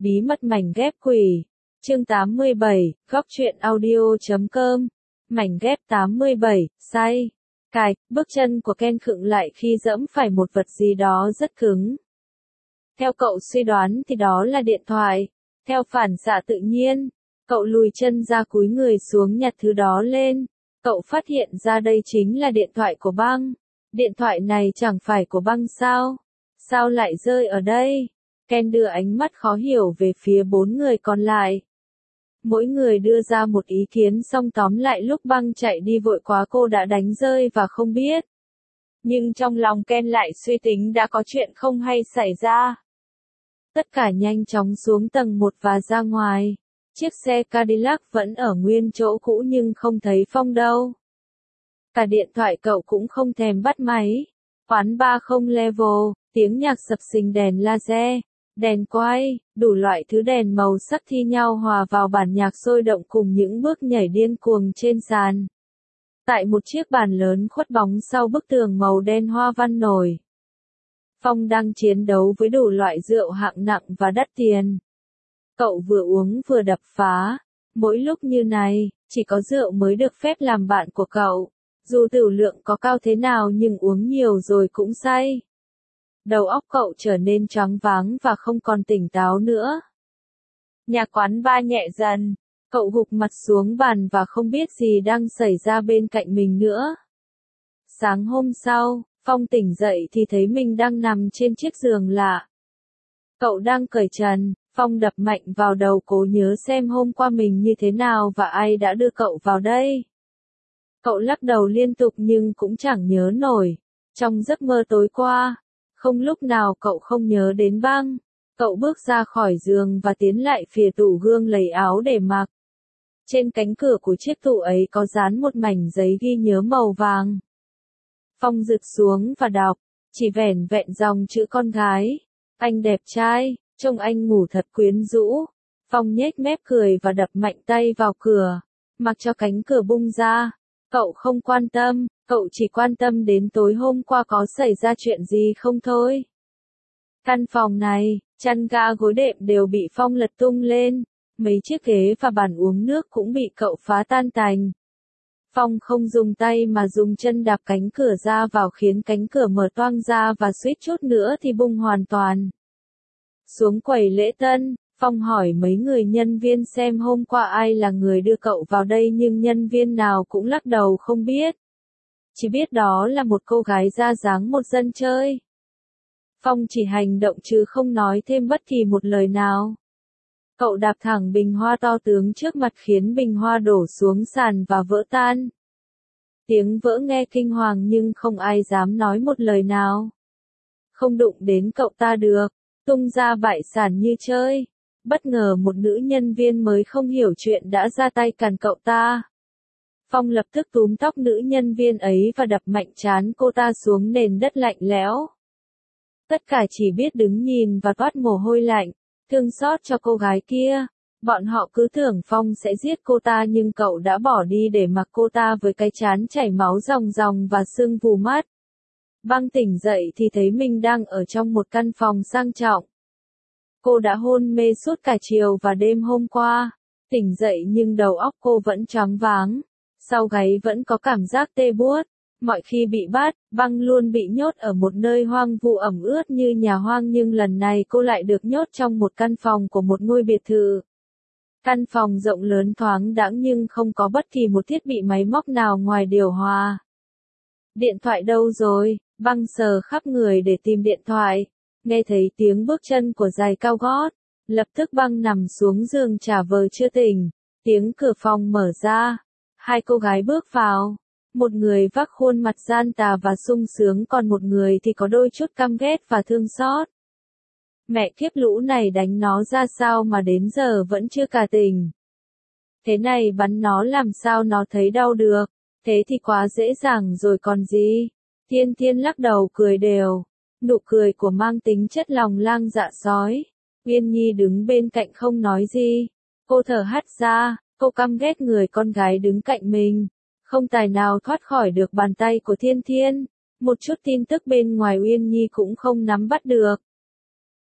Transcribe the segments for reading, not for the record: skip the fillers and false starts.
Bí mật mảnh ghép quỷ. Chương 87, góc truyện audio.com. Mảnh ghép 87, say. Cài, bước chân của Ken khựng lại khi dẫm phải một vật gì đó rất cứng. Theo cậu suy đoán thì đó là điện thoại. Theo phản xạ tự nhiên, cậu lùi chân ra cúi người xuống nhặt thứ đó lên. Cậu phát hiện ra đây chính là điện thoại của băng. Điện thoại này chẳng phải của băng sao? Sao lại rơi ở đây? Ken đưa ánh mắt khó hiểu về phía bốn người còn lại. Mỗi người đưa ra một ý kiến xong tóm lại lúc băng chạy đi vội quá cô đã đánh rơi và không biết. Nhưng trong lòng Ken lại suy tính đã có chuyện không hay xảy ra. Tất cả nhanh chóng xuống tầng 1 và ra ngoài. Chiếc xe Cadillac vẫn ở nguyên chỗ cũ nhưng không thấy Phong đâu. Cả điện thoại cậu cũng không thèm bắt máy. Quán bar không level, tiếng nhạc sập sình đèn laser, đèn quay, đủ loại thứ đèn màu sắc thi nhau hòa vào bản nhạc sôi động cùng những bước nhảy điên cuồng trên sàn. Tại một chiếc bàn lớn khuất bóng sau bức tường màu đen hoa văn nổi. Phong đang chiến đấu với đủ loại rượu hạng nặng và đắt tiền. Cậu vừa uống vừa đập phá. Mỗi lúc như này, chỉ có rượu mới được phép làm bạn của cậu. Dù tửu lượng có cao thế nào nhưng uống nhiều rồi cũng say. Đầu óc cậu trở nên choáng váng và không còn tỉnh táo nữa. Nhạc quán bar nhẹ dần, cậu gục mặt xuống bàn và không biết gì đang xảy ra bên cạnh mình nữa. Sáng hôm sau, Phong tỉnh dậy thì thấy mình đang nằm trên chiếc giường lạ. Cậu đang cởi trần, Phong đập mạnh vào đầu cố nhớ xem hôm qua mình như thế nào và ai đã đưa cậu vào đây. Cậu lắc đầu liên tục nhưng cũng chẳng nhớ nổi. Trong giấc mơ tối qua, không lúc nào cậu không nhớ đến băng. Cậu bước ra khỏi giường và tiến lại phía tủ gương lấy áo để mặc. Trên cánh cửa của chiếc tủ ấy có dán một mảnh giấy ghi nhớ màu vàng. Phong giật xuống và đọc, chỉ vẻn vẹn dòng chữ con gái. Anh đẹp trai, trông anh ngủ thật quyến rũ. Phong nhếch mép cười và đập mạnh tay vào cửa, mặc cho cánh cửa bung ra. Cậu không quan tâm, cậu chỉ quan tâm đến tối hôm qua có xảy ra chuyện gì không thôi. Căn phòng này, chăn ga gối đệm đều bị Phong lật tung lên, mấy chiếc ghế và bàn uống nước cũng bị cậu phá tan tành. Phong không dùng tay mà dùng chân đạp cánh cửa ra vào khiến cánh cửa mở toang ra và suýt chút nữa thì bung hoàn toàn. Xuống quầy lễ tân, Phong hỏi mấy người nhân viên xem hôm qua ai là người đưa cậu vào đây nhưng nhân viên nào cũng lắc đầu không biết. Chỉ biết đó là một cô gái ra dáng một dân chơi. Phong chỉ hành động chứ không nói thêm bất kỳ một lời nào. Cậu đạp thẳng bình hoa to tướng trước mặt khiến bình hoa đổ xuống sàn và vỡ tan. Tiếng vỡ nghe kinh hoàng nhưng không ai dám nói một lời nào. Không đụng đến cậu ta được, tung ra bại sản như chơi. Bất ngờ một nữ nhân viên mới không hiểu chuyện đã ra tay cản cậu ta. Phong lập tức túm tóc nữ nhân viên ấy và đập mạnh trán cô ta xuống nền đất lạnh lẽo. Tất cả chỉ biết đứng nhìn và toát mồ hôi lạnh, thương xót cho cô gái kia. Bọn họ cứ tưởng Phong sẽ giết cô ta nhưng cậu đã bỏ đi để mặc cô ta với cái trán chảy máu ròng ròng và sưng vù mắt. Băng tỉnh dậy thì thấy mình đang ở trong một căn phòng sang trọng. Cô đã hôn mê suốt cả chiều và đêm hôm qua. Tỉnh dậy nhưng đầu óc cô vẫn choáng váng. Sau gáy vẫn có cảm giác tê buốt. Mọi khi bị bắt, băng luôn bị nhốt ở một nơi hoang vu ẩm ướt như nhà hoang nhưng lần này cô lại được nhốt trong một căn phòng của một ngôi biệt thự. Căn phòng rộng lớn thoáng đãng nhưng không có bất kỳ một thiết bị máy móc nào ngoài điều hòa. Điện thoại đâu rồi? Băng sờ khắp người để tìm điện thoại. Nghe thấy tiếng bước chân của giày cao gót. Lập tức băng nằm xuống giường trả vờ chưa tỉnh. Tiếng cửa phòng mở ra. Hai cô gái bước vào. Một người vác khuôn mặt gian tà và sung sướng còn một người thì có đôi chút căm ghét và thương xót. Mẹ kiếp lũ này đánh nó ra sao mà đến giờ vẫn chưa cả tỉnh. Thế này bắn nó làm sao nó thấy đau được. Thế thì quá dễ dàng rồi còn gì. Thiên Thiên lắc đầu cười đều. Nụ cười của mang tính chất lòng lang dạ sói. Uyên Nhi đứng bên cạnh không nói gì. Cô thở hắt ra, cô căm ghét người con gái đứng cạnh mình. Không tài nào thoát khỏi được bàn tay của Thiên Thiên. Một chút tin tức bên ngoài Uyên Nhi cũng không nắm bắt được.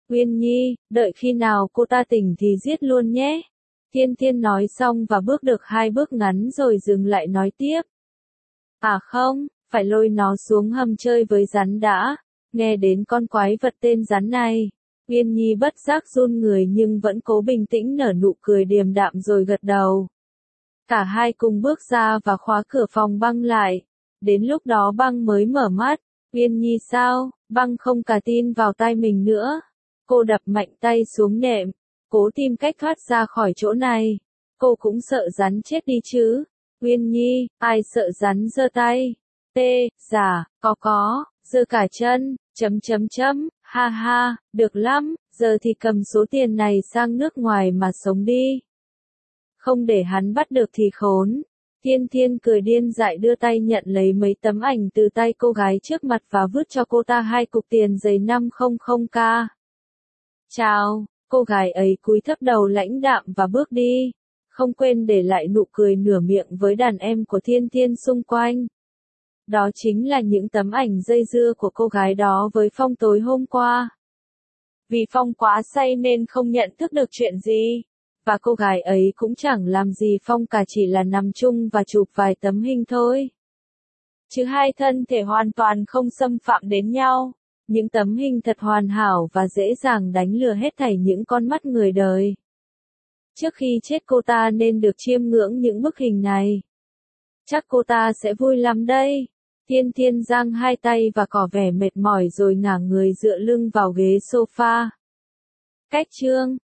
Uyên Nhi, đợi khi nào cô ta tỉnh thì giết luôn nhé. Thiên Thiên nói xong và bước được 2 bước ngắn rồi dừng lại nói tiếp. À không, phải lôi nó xuống hầm chơi với rắn đã. Nghe đến con quái vật tên rắn này, Uyên Nhi bất giác run người nhưng vẫn cố bình tĩnh nở nụ cười điềm đạm rồi gật đầu. Cả hai cùng bước ra và khóa cửa phòng băng lại. Đến lúc đó băng mới mở mắt. Uyên Nhi sao? Băng không cả tin vào tai mình nữa. Cô đập mạnh tay xuống nệm, cố tìm cách thoát ra khỏi chỗ này. Cô cũng sợ rắn chết đi chứ. Uyên Nhi, ai sợ rắn giơ tay. Dạ, có, giơ cả chân, ha ha, được lắm, giờ thì cầm số tiền này sang nước ngoài mà sống đi. Không để hắn bắt được thì khốn. Thiên Thiên cười điên dại đưa tay nhận lấy mấy tấm ảnh từ tay cô gái trước mặt và vứt cho cô ta 2 cục tiền giấy 500k. Chào, cô gái ấy cúi thấp đầu lãnh đạm và bước đi, không quên để lại nụ cười nửa miệng với đàn em của Thiên Thiên xung quanh. Đó chính là những tấm ảnh dây dưa của cô gái đó với Phong tối hôm qua. Vì Phong quá say nên không nhận thức được chuyện gì. Và cô gái ấy cũng chẳng làm gì Phong cả, chỉ là nằm chung và chụp vài tấm hình thôi. Chứ hai thân thể hoàn toàn không xâm phạm đến nhau. Những tấm hình thật hoàn hảo và dễ dàng đánh lừa hết thảy những con mắt người đời. Trước khi chết cô ta nên được chiêm ngưỡng những bức hình này. Chắc cô ta sẽ vui lắm đây. Thiên Thiên giang 2 tay và tỏ vẻ mệt mỏi rồi ngả người dựa lưng vào ghế sofa. Cách chương